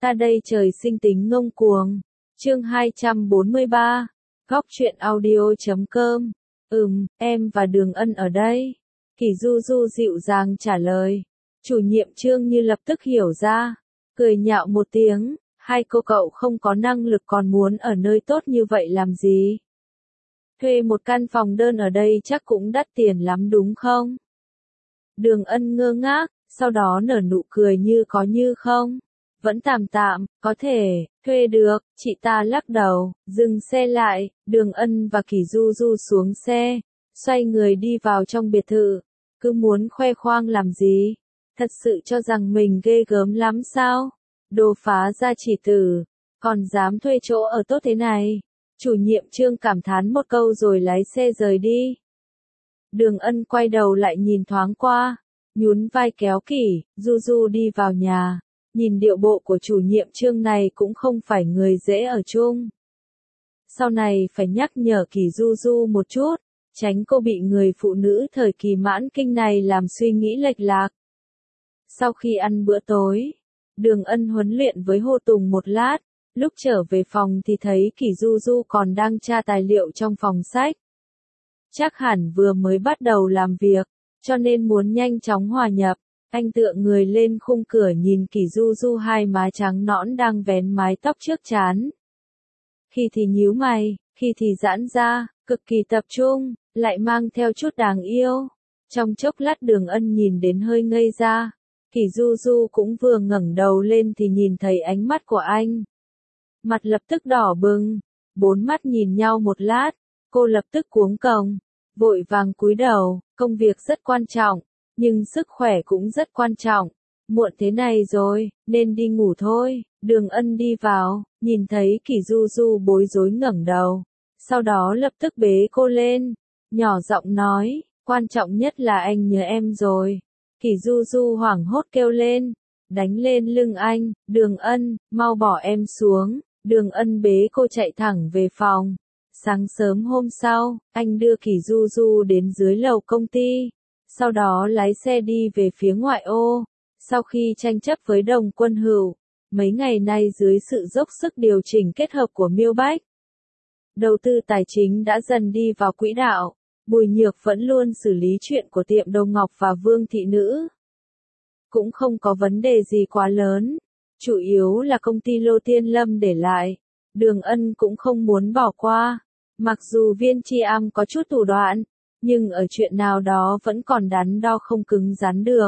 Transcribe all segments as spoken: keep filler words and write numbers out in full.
Ta đây trời sinh tính ngông cuồng. Chương hai trăm bốn mươi ba. Góc truyện audio chấm com. Ừm, em và Đường Ân ở đây. Kỷ Du Du dịu dàng trả lời. Chủ nhiệm Trương Như lập tức hiểu ra. Cười nhạo một tiếng. Hai cô cậu không có năng lực còn muốn ở nơi tốt như vậy làm gì? Thuê một căn phòng đơn ở đây chắc cũng đắt tiền lắm đúng không? Đường Ân ngơ ngác, sau đó nở nụ cười như có như không. Vẫn tạm tạm, có thể, thuê được, chị ta lắc đầu, dừng xe lại, Đường Ân và Kỷ Du Du xuống xe, xoay người đi vào trong biệt thự, cứ muốn khoe khoang làm gì, thật sự cho rằng mình ghê gớm lắm sao, đồ phá gia chỉ tử, còn dám thuê chỗ ở tốt thế này, chủ nhiệm Trương cảm thán một câu rồi lái xe rời đi. Đường Ân quay đầu lại nhìn thoáng qua, nhún vai kéo Kỷ Du Du đi vào nhà. Nhìn điệu bộ của chủ nhiệm Trương này cũng không phải người dễ ở chung. Sau này phải nhắc nhở Kỷ Du Du một chút, tránh cô bị người phụ nữ thời kỳ mãn kinh này làm suy nghĩ lệch lạc. Sau khi ăn bữa tối, Đường Ân huấn luyện với Hồ Tùng một lát, lúc trở về phòng thì thấy Kỷ Du Du còn đang tra tài liệu trong phòng sách. Chắc hẳn vừa mới bắt đầu làm việc, cho nên muốn nhanh chóng hòa nhập. Anh tựa người lên khung cửa nhìn Kỷ Du Du hai má trắng nõn đang vén mái tóc trước trán. Khi thì nhíu mày, khi thì giãn ra, cực kỳ tập trung, lại mang theo chút đáng yêu. Trong chốc lát Đường Ân nhìn đến hơi ngây ra. Kỷ Du Du cũng vừa ngẩng đầu lên thì nhìn thấy ánh mắt của anh. Mặt lập tức đỏ bừng, bốn mắt nhìn nhau một lát, cô lập tức cuống còng, vội vàng cúi đầu, công việc rất quan trọng. Nhưng sức khỏe cũng rất quan trọng. Muộn thế này rồi, nên đi ngủ thôi. Đường Ân đi vào, nhìn thấy Kỷ Du Du bối rối ngẩng đầu. Sau đó lập tức bế cô lên. Nhỏ giọng nói, quan trọng nhất là anh nhớ em rồi. Kỷ Du Du hoảng hốt kêu lên. Đánh lên lưng anh, Đường Ân, mau bỏ em xuống. Đường Ân bế cô chạy thẳng về phòng. Sáng sớm hôm sau, anh đưa Kỷ Du Du đến dưới lầu công ty. Sau đó lái xe đi về phía ngoại ô. Sau khi tranh chấp với Đồng Quân Hữu, mấy ngày nay dưới sự dốc sức điều chỉnh kết hợp của Miêu Bách, đầu tư tài chính đã dần đi vào quỹ đạo. Bùi Nhược vẫn luôn xử lý chuyện của tiệm Đồ Ngọc và Vương Thị Nữ. Cũng không có vấn đề gì quá lớn. Chủ yếu là công ty Lô Tiên Lâm để lại. Đường Ân cũng không muốn bỏ qua. Mặc dù Viên Chi Am có chút thủ đoạn, nhưng ở chuyện nào đó vẫn còn đắn đo không cứng rắn được.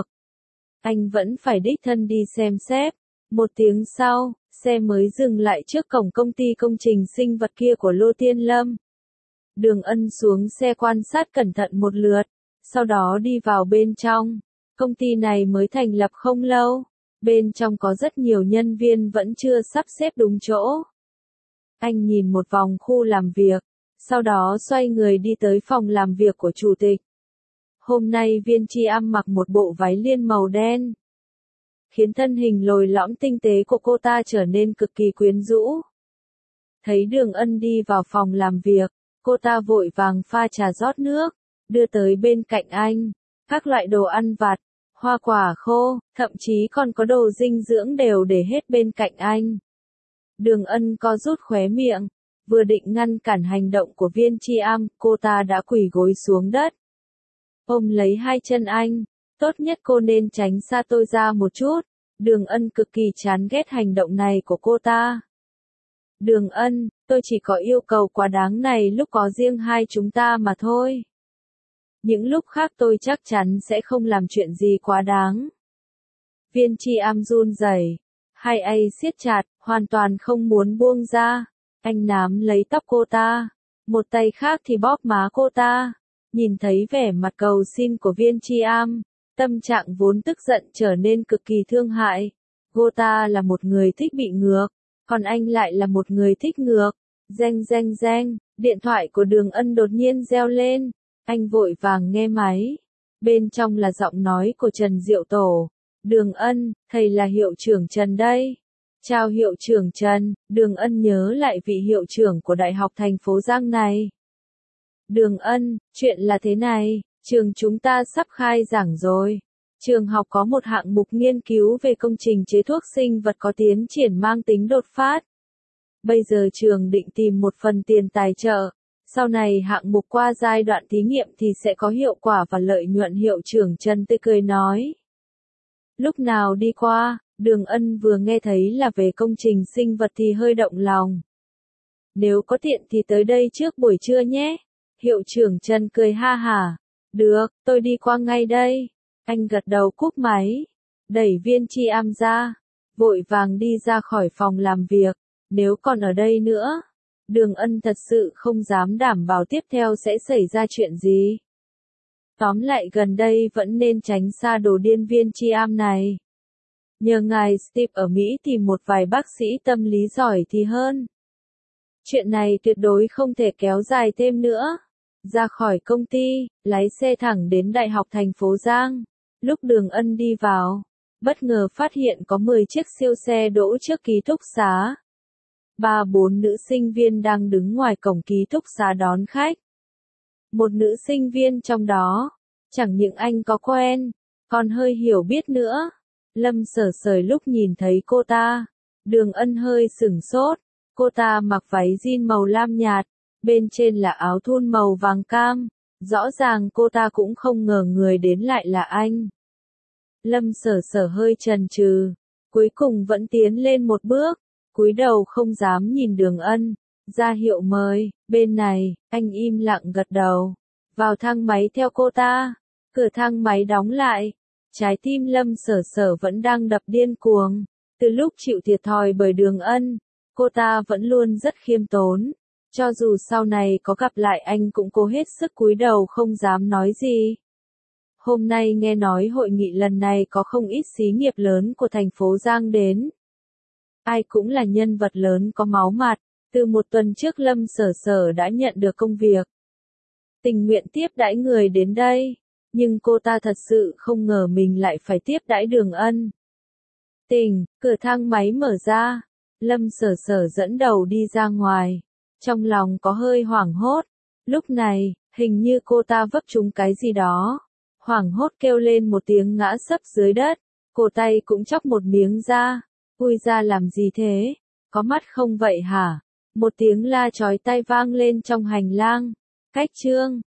Anh vẫn phải đích thân đi xem xét. Một tiếng sau, xe mới dừng lại trước cổng công ty công trình sinh vật kia của Lô Tiên Lâm. Đường Ân xuống xe quan sát cẩn thận một lượt, sau đó đi vào bên trong. Công ty này mới thành lập không lâu, bên trong có rất nhiều nhân viên vẫn chưa sắp xếp đúng chỗ. Anh nhìn một vòng khu làm việc. Sau đó xoay người đi tới phòng làm việc của chủ tịch. Hôm nay Viên Chi Am mặc một bộ váy liên màu đen, khiến thân hình lồi lõm tinh tế của cô ta trở nên cực kỳ quyến rũ. Thấy Đường Ân đi vào phòng làm việc, cô ta vội vàng pha trà rót nước, đưa tới bên cạnh anh. Các loại đồ ăn vặt, hoa quả khô, thậm chí còn có đồ dinh dưỡng đều để hết bên cạnh anh. Đường Ân co rút khóe miệng. Vừa định ngăn cản hành động của Viên Chi Am, cô ta đã quỳ gối xuống đất. Ôm lấy hai chân anh, tốt nhất cô nên tránh xa tôi ra một chút. Đường Ân cực kỳ chán ghét hành động này của cô ta. Đường Ân, tôi chỉ có yêu cầu quá đáng này lúc có riêng hai chúng ta mà thôi. Những lúc khác tôi chắc chắn sẽ không làm chuyện gì quá đáng. Viên Chi Am run rẩy, hai tay siết chặt, hoàn toàn không muốn buông ra. Anh nắm lấy tóc cô ta, một tay khác thì bóp má cô ta. Nhìn thấy vẻ mặt cầu xin của Viên Chi Am, tâm trạng vốn tức giận trở nên cực kỳ thương hại. Cô ta là một người thích bị ngược, còn anh lại là một người thích ngược. Reng reng reng, điện thoại của Đường Ân đột nhiên reo lên. Anh vội vàng nghe máy. Bên trong là giọng nói của Trần Diệu Tổ. Đường Ân, thầy là hiệu trưởng Trần đây. Chào hiệu trưởng Trần, Đường Ân nhớ lại vị hiệu trưởng của Đại học thành phố Giang này. Đường Ân, chuyện là thế này, trường chúng ta sắp khai giảng rồi. Trường học có một hạng mục nghiên cứu về công trình chế thuốc sinh vật có tiến triển mang tính đột phát. Bây giờ trường định tìm một phần tiền tài trợ. Sau này hạng mục qua giai đoạn thí nghiệm thì sẽ có hiệu quả và lợi nhuận, hiệu trưởng Trần tươi cười nói. Lúc nào đi qua, Đường Ân vừa nghe thấy là về công trình sinh vật thì hơi động lòng. Nếu có tiện thì tới đây trước buổi trưa nhé. Hiệu trưởng Trần cười ha hả. Được, tôi đi qua ngay đây. Anh gật đầu cúp máy. Đẩy viên tri am ra. Vội vàng đi ra khỏi phòng làm việc. Nếu còn ở đây nữa, Đường Ân thật sự không dám đảm bảo tiếp theo sẽ xảy ra chuyện gì. Tóm lại gần đây vẫn nên tránh xa đồ điên viên tri am này. Nhờ ngài Steve ở Mỹ tìm một vài bác sĩ tâm lý giỏi thì hơn. Chuyện này tuyệt đối không thể kéo dài thêm nữa. Ra khỏi công ty, lái xe thẳng đến Đại học thành phố Giang. Lúc Đường Ân đi vào, bất ngờ phát hiện có mười chiếc siêu xe đỗ trước ký túc xá. Ba bốn nữ sinh viên đang đứng ngoài cổng ký túc xá đón khách. Một nữ sinh viên trong đó, chẳng những anh có quen, còn hơi hiểu biết nữa. Lâm Sở Sởi lúc nhìn thấy cô ta, Đường Ân hơi sửng sốt. Cô ta mặc váy jean màu lam nhạt, bên trên là áo thun màu vàng cam. Rõ ràng cô ta cũng không ngờ người đến lại là anh. Lâm Sở Sở hơi chần chừ, cuối cùng vẫn tiến lên một bước, cúi đầu không dám nhìn Đường Ân, ra hiệu mời, bên này, anh im lặng gật đầu, vào thang máy theo cô ta, cửa thang máy đóng lại, trái tim Lâm Sở Sở vẫn đang đập điên cuồng, từ lúc chịu thiệt thòi bởi Đường Ân, cô ta vẫn luôn rất khiêm tốn, cho dù sau này có gặp lại anh cũng cố hết sức cúi đầu không dám nói gì. Hôm nay nghe nói hội nghị lần này có không ít xí nghiệp lớn của thành phố Giang đến. Ai cũng là nhân vật lớn có máu mặt, từ một tuần trước Lâm Sở Sở đã nhận được công việc. Tình nguyện tiếp đãi người đến đây, nhưng cô ta thật sự không ngờ mình lại phải tiếp đãi Đường Ân. Tình, cửa thang máy mở ra, Lâm Sở Sở dẫn đầu đi ra ngoài, trong lòng có hơi hoảng hốt. Lúc này, hình như cô ta vấp trúng cái gì đó. Hoảng hốt kêu lên một tiếng ngã sấp dưới đất, cổ tay cũng chóc một miếng ra. Ui ra làm gì thế? Có mắt không vậy hả? Một tiếng la chói tai vang lên trong hành lang. Cách Trương,